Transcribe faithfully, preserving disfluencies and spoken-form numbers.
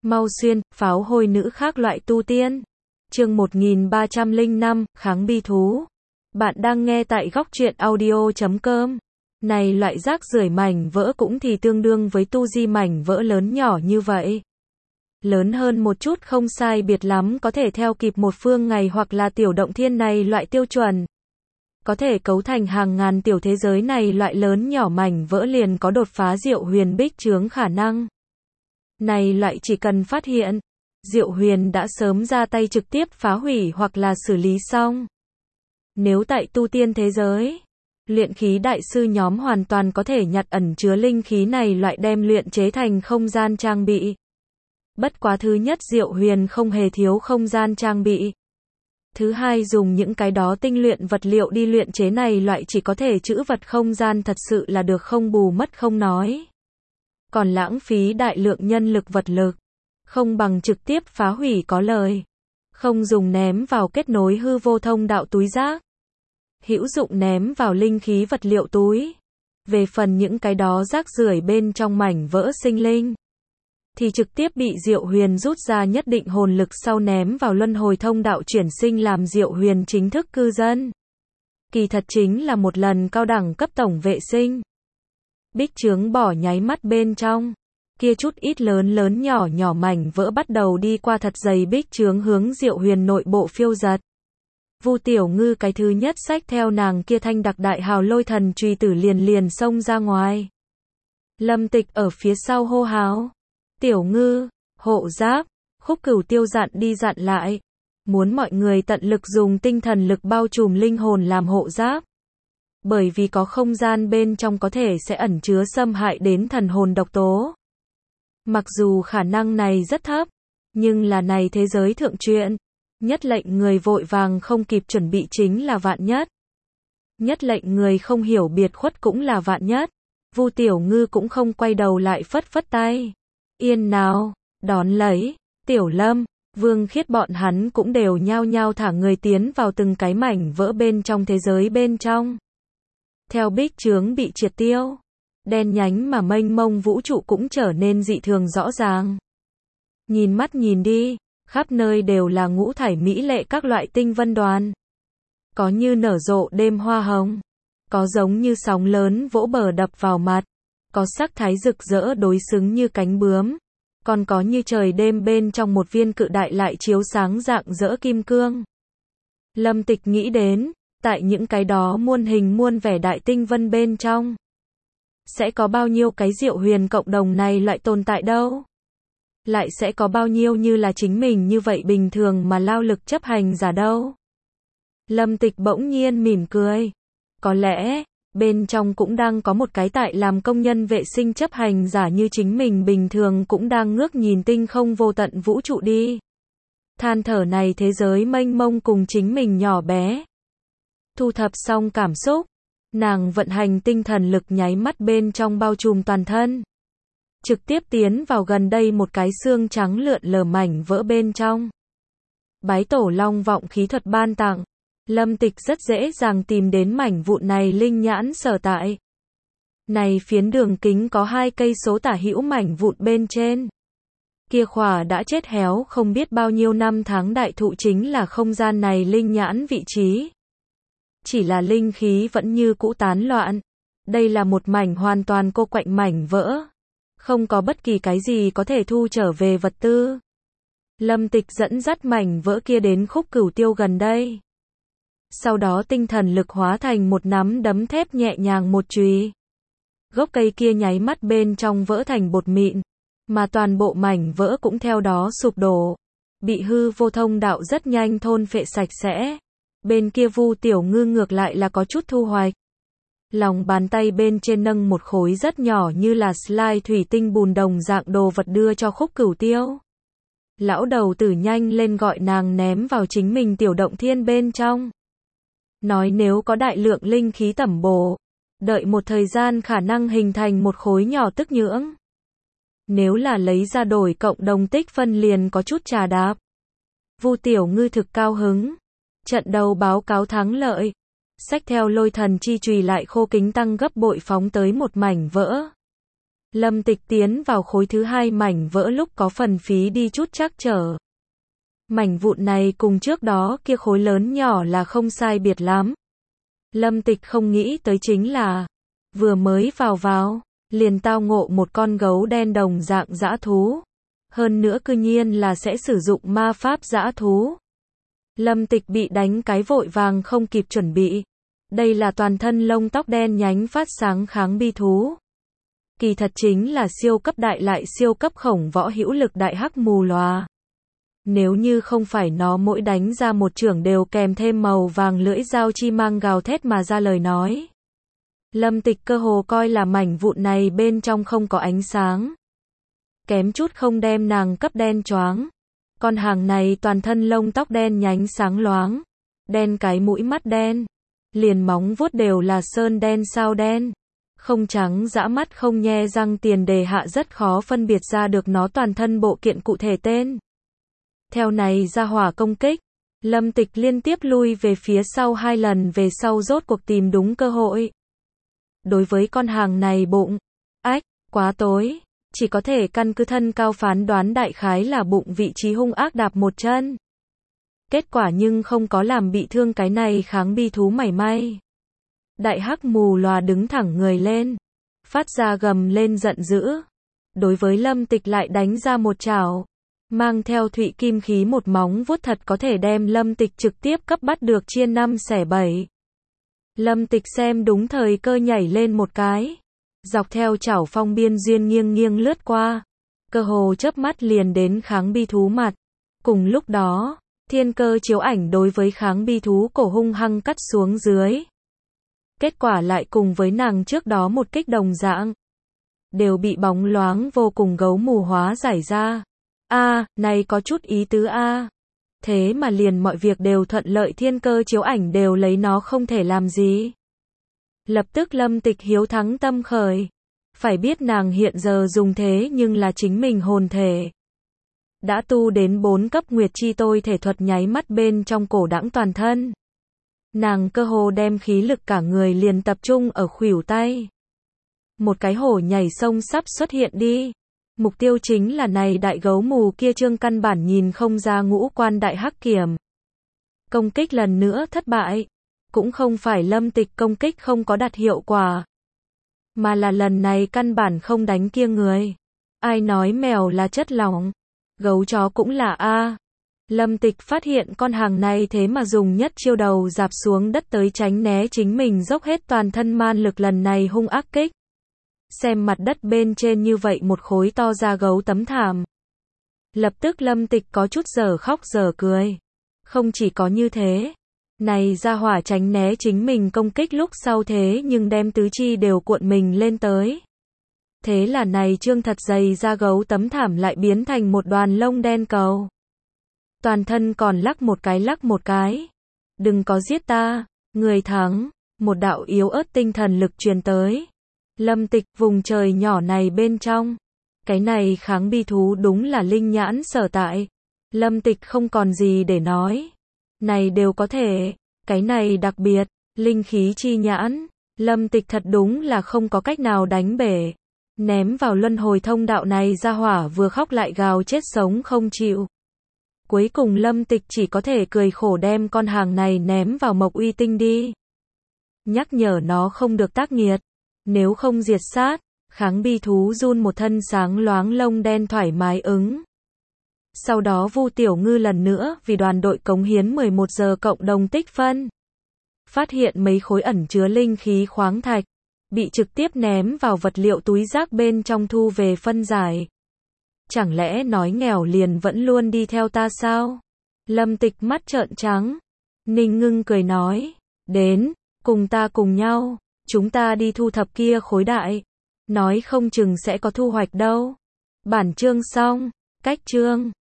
Mau xuyên, pháo hôi nữ khác loại tu tiên. Chương một nghìn ba trăm lẻ năm, kháng bi thú. Bạn đang nghe tại góc truyện audio chấm com. Này loại rác rưởi mảnh vỡ cũng thì tương đương với tu di mảnh vỡ lớn nhỏ như vậy. Lớn hơn một chút không sai biệt lắm có thể theo kịp một phương ngày hoặc là tiểu động thiên này loại tiêu chuẩn. Có thể cấu thành hàng ngàn tiểu thế giới này loại lớn nhỏ mảnh vỡ liền có đột phá Diệu Huyền bích chướng khả năng. Này loại chỉ cần phát hiện, Diệu Huyền đã sớm ra tay trực tiếp phá hủy hoặc là xử lý xong. Nếu tại tu tiên thế giới, luyện khí đại sư nhóm hoàn toàn có thể nhặt ẩn chứa linh khí này loại đem luyện chế thành không gian trang bị. Bất quá thứ nhất Diệu Huyền không hề thiếu không gian trang bị. Thứ hai dùng những cái đó tinh luyện vật liệu đi luyện chế này loại chỉ có thể trữ vật không gian thật sự là được không bù mất không nói. Còn lãng phí đại lượng nhân lực vật lực. Không bằng trực tiếp phá hủy có lời. Không dùng ném vào kết nối hư vô thông đạo túi rác. Hữu dụng ném vào linh khí vật liệu túi. Về phần những cái đó rác rưởi bên trong mảnh vỡ sinh linh. Thì trực tiếp bị Diệu Huyền rút ra nhất định hồn lực sau ném vào luân hồi thông đạo chuyển sinh làm Diệu Huyền chính thức cư dân. Kỳ thật chính là một lần cao đẳng cấp tổng vệ sinh. Bích chướng bỏ nháy mắt bên trong. Kia chút ít lớn lớn nhỏ nhỏ mảnh vỡ bắt đầu đi qua thật dày bích chướng hướng Diệu Huyền nội bộ phiêu giật. Vu Tiểu Ngư cái thứ nhất xách theo nàng kia thanh đặc đại hào lôi thần chùy tử liền liền xông ra ngoài. Lâm Tịch ở phía sau hô hào. Tiểu Ngư, hộ giáp, Khúc Cửu Tiêu dặn đi dặn lại. Muốn mọi người tận lực dùng tinh thần lực bao trùm linh hồn làm hộ giáp. Bởi vì có không gian bên trong có thể sẽ ẩn chứa xâm hại đến thần hồn độc tố. Mặc dù khả năng này rất thấp, nhưng là này thế giới thượng truyện. Nhất lệnh người vội vàng không kịp chuẩn bị chính là vạn nhất. Nhất lệnh người không hiểu biệt khuất cũng là vạn nhất. Vu Tiểu Ngư cũng không quay đầu lại phất phất tay. Yên nào, đón lấy, Tiểu Lâm, Vương Khiết bọn hắn cũng đều nhao nhao thả người tiến vào từng cái mảnh vỡ bên trong thế giới bên trong. Theo bích chướng bị triệt tiêu, đen nhánh mà mênh mông vũ trụ cũng trở nên dị thường rõ ràng. Nhìn mắt nhìn đi, khắp nơi đều là ngũ thải mỹ lệ các loại tinh vân đoàn. Có như nở rộ đêm hoa hồng, có giống như sóng lớn vỗ bờ đập vào mặt, có sắc thái rực rỡ đối xứng như cánh bướm, còn có như trời đêm bên trong một viên cự đại lại chiếu sáng rạng rỡ kim cương. Lâm Tịch nghĩ đến, tại những cái đó muôn hình muôn vẻ đại tinh vân bên trong, sẽ có bao nhiêu cái Diệu Huyền cộng đồng này lại tồn tại đâu? Lại sẽ có bao nhiêu như là chính mình như vậy bình thường mà lao lực chấp hành giả đâu? Lâm Tịch bỗng nhiên mỉm cười. Có lẽ, bên trong cũng đang có một cái tại làm công nhân vệ sinh chấp hành giả như chính mình bình thường cũng đang ngước nhìn tinh không vô tận vũ trụ đi. Than thở này thế giới mênh mông cùng chính mình nhỏ bé. Thu thập xong cảm xúc, nàng vận hành tinh thần lực nháy mắt bên trong bao trùm toàn thân. Trực tiếp tiến vào gần đây một cái xương trắng lượn lờ mảnh vỡ bên trong. Bái tổ long vọng khí thuật ban tặng. Lâm Tịch rất dễ dàng tìm đến mảnh vụn này linh nhãn sở tại. Này phiến đường kính có hai cây số tả hữu mảnh vụn bên trên. Kia khỏa đã chết héo không biết bao nhiêu năm tháng đại thụ chính là không gian này linh nhãn vị trí. Chỉ là linh khí vẫn như cũ tán loạn. Đây là một mảnh hoàn toàn cô quạnh mảnh vỡ. Không có bất kỳ cái gì có thể thu trở về vật tư. Lâm Tịch dẫn dắt mảnh vỡ kia đến Khúc Cửu Tiêu gần đây. Sau đó tinh thần lực hóa thành một nắm đấm thép nhẹ nhàng một chùy. Gốc cây kia nháy mắt bên trong vỡ thành bột mịn, mà toàn bộ mảnh vỡ cũng theo đó sụp đổ, bị hư vô thông đạo rất nhanh thôn phệ sạch sẽ. Bên kia Vu Tiểu Ngư ngược lại là có chút thu hoạch. Lòng bàn tay bên trên nâng một khối rất nhỏ như là slide thủy tinh bùn đồng dạng đồ vật đưa cho Khúc Cửu Tiêu. Lão đầu tử nhanh lên gọi nàng ném vào chính mình tiểu động thiên bên trong. Nói nếu có đại lượng linh khí tẩm bổ, đợi một thời gian khả năng hình thành một khối nhỏ tức nhưỡng. Nếu là lấy ra đổi cộng đồng tích phân liền có chút trà đạp. Vu Tiểu Ngư thực cao hứng. Trận đầu báo cáo thắng lợi. Xách theo lôi thần chi chùy lại khô kính tăng gấp bội phóng tới một mảnh vỡ. Lâm Tịch tiến vào khối thứ hai mảnh vỡ lúc có phần phí đi chút trắc trở. Mảnh vụn này cùng trước đó kia khối lớn nhỏ là không sai biệt lắm. Lâm Tịch không nghĩ tới chính là, vừa mới vào vào, liền tao ngộ một con gấu đen đồng dạng dã thú. Hơn nữa cư nhiên là sẽ sử dụng ma pháp dã thú. Lâm Tịch bị đánh cái vội vàng không kịp chuẩn bị. Đây là toàn thân lông tóc đen nhánh phát sáng kháng bi thú. Kỳ thật chính là siêu cấp đại lại siêu cấp khổng võ hữu lực đại hắc mù lòa. Nếu như không phải nó mỗi đánh ra một chưởng đều kèm thêm màu vàng lưỡi dao chi mang gào thét mà ra lời nói. Lâm Tịch cơ hồ coi là mảnh vụn này bên trong không có ánh sáng. Kém chút không đem nàng cấp đen choáng. Con hàng này toàn thân lông tóc đen nhánh sáng loáng. Đen cái mũi mắt đen. Liền móng vuốt đều là sơn đen sao đen. Không trắng dã mắt không nhe răng tiền đề hạ rất khó phân biệt ra được nó toàn thân bộ kiện cụ thể tên. Theo này ra hỏa công kích, Lâm Tịch liên tiếp lui về phía sau hai lần về sau rốt cuộc tìm đúng cơ hội. Đối với con hàng này bụng, ách, quá tối, chỉ có thể căn cứ thân cao phán đoán đại khái là bụng vị trí hung ác đạp một chân. Kết quả nhưng không có làm bị thương cái này kháng bi thú mảy may. Đại hắc mù lòa đứng thẳng người lên, phát ra gầm lên giận dữ. Đối với Lâm Tịch lại đánh ra một chảo, mang theo thụy kim khí một móng vuốt thật có thể đem Lâm Tịch trực tiếp cấp bắt được chia năm xẻ bảy. Lâm Tịch xem đúng thời cơ nhảy lên một cái, dọc theo chảo phong biên duyên nghiêng nghiêng lướt qua, cơ hồ chớp mắt liền đến kháng bi thú mặt. Cùng lúc đó, thiên cơ chiếu ảnh đối với kháng bi thú cổ hung hăng cắt xuống dưới. Kết quả lại cùng với nàng trước đó một kích đồng dạng, đều bị bóng loáng vô cùng gấu mù hóa giải ra. A, à, này có chút ý tứ a. À. Thế mà liền mọi việc đều thuận lợi thiên cơ chiếu ảnh đều lấy nó không thể làm gì. Lập tức Lâm Tịch hiếu thắng tâm khởi. Phải biết nàng hiện giờ dùng thế nhưng là chính mình hồn thể. Đã tu đến bốn cấp nguyệt chi tôi thể thuật nháy mắt bên trong cổ đãng toàn thân. Nàng cơ hồ đem khí lực cả người liền tập trung ở khuỷu tay. Một cái hổ nhảy sông sắp xuất hiện đi. Mục tiêu chính là này đại gấu mù kia trương căn bản nhìn không ra ngũ quan đại hắc kiểm. Công kích lần nữa thất bại. Cũng không phải Lâm Tịch công kích không có đạt hiệu quả. Mà là lần này căn bản không đánh kia người. Ai nói mèo là chất lỏng. Gấu chó cũng là A. Lâm Tịch phát hiện con hàng này thế mà dùng nhất chiêu đầu dạp xuống đất tới tránh né chính mình dốc hết toàn thân man lực lần này hung ác kích. Xem mặt đất bên trên như vậy một khối to ra gấu tấm thảm. Lập tức Lâm Tịch có chút giờ khóc giờ cười. Không chỉ có như thế. Này ra hỏa tránh né chính mình công kích lúc sau thế nhưng đem tứ chi đều cuộn mình lên tới. Thế là này trương thật dày ra gấu tấm thảm lại biến thành một đoàn lông đen cầu. Toàn thân còn lắc một cái lắc một cái. Đừng có giết ta, người thắng. Một đạo yếu ớt tinh thần lực truyền tới. Lâm Tịch vùng trời nhỏ này bên trong. Cái này kháng bi thú đúng là linh nhãn sở tại. Lâm Tịch không còn gì để nói. Này đều có thể. Cái này đặc biệt. Linh khí chi nhãn. Lâm Tịch thật đúng là không có cách nào đánh bể. Ném vào luân hồi thông đạo này ra hỏa vừa khóc lại gào chết sống không chịu. Cuối cùng Lâm Tịch chỉ có thể cười khổ đem con hàng này ném vào mộc uy tinh đi. Nhắc nhở nó không được tác nghiệt. Nếu không diệt sát, kháng bi thú run một thân sáng loáng lông đen thoải mái ứng. Sau đó Vu Tiểu Ngư lần nữa vì đoàn đội cống hiến mười một giờ cộng đồng tích phân. Phát hiện mấy khối ẩn chứa linh khí khoáng thạch. Bị trực tiếp ném vào vật liệu túi rác bên trong thu về phân giải. Chẳng lẽ nói nghèo liền vẫn luôn đi theo ta sao? Lâm Tịch mắt trợn trắng. Ninh Ngưng cười nói. Đến, cùng ta cùng nhau. Chúng ta đi thu thập kia khối đại. Nói không chừng sẽ có thu hoạch đâu. Bản chương xong. Cách chương.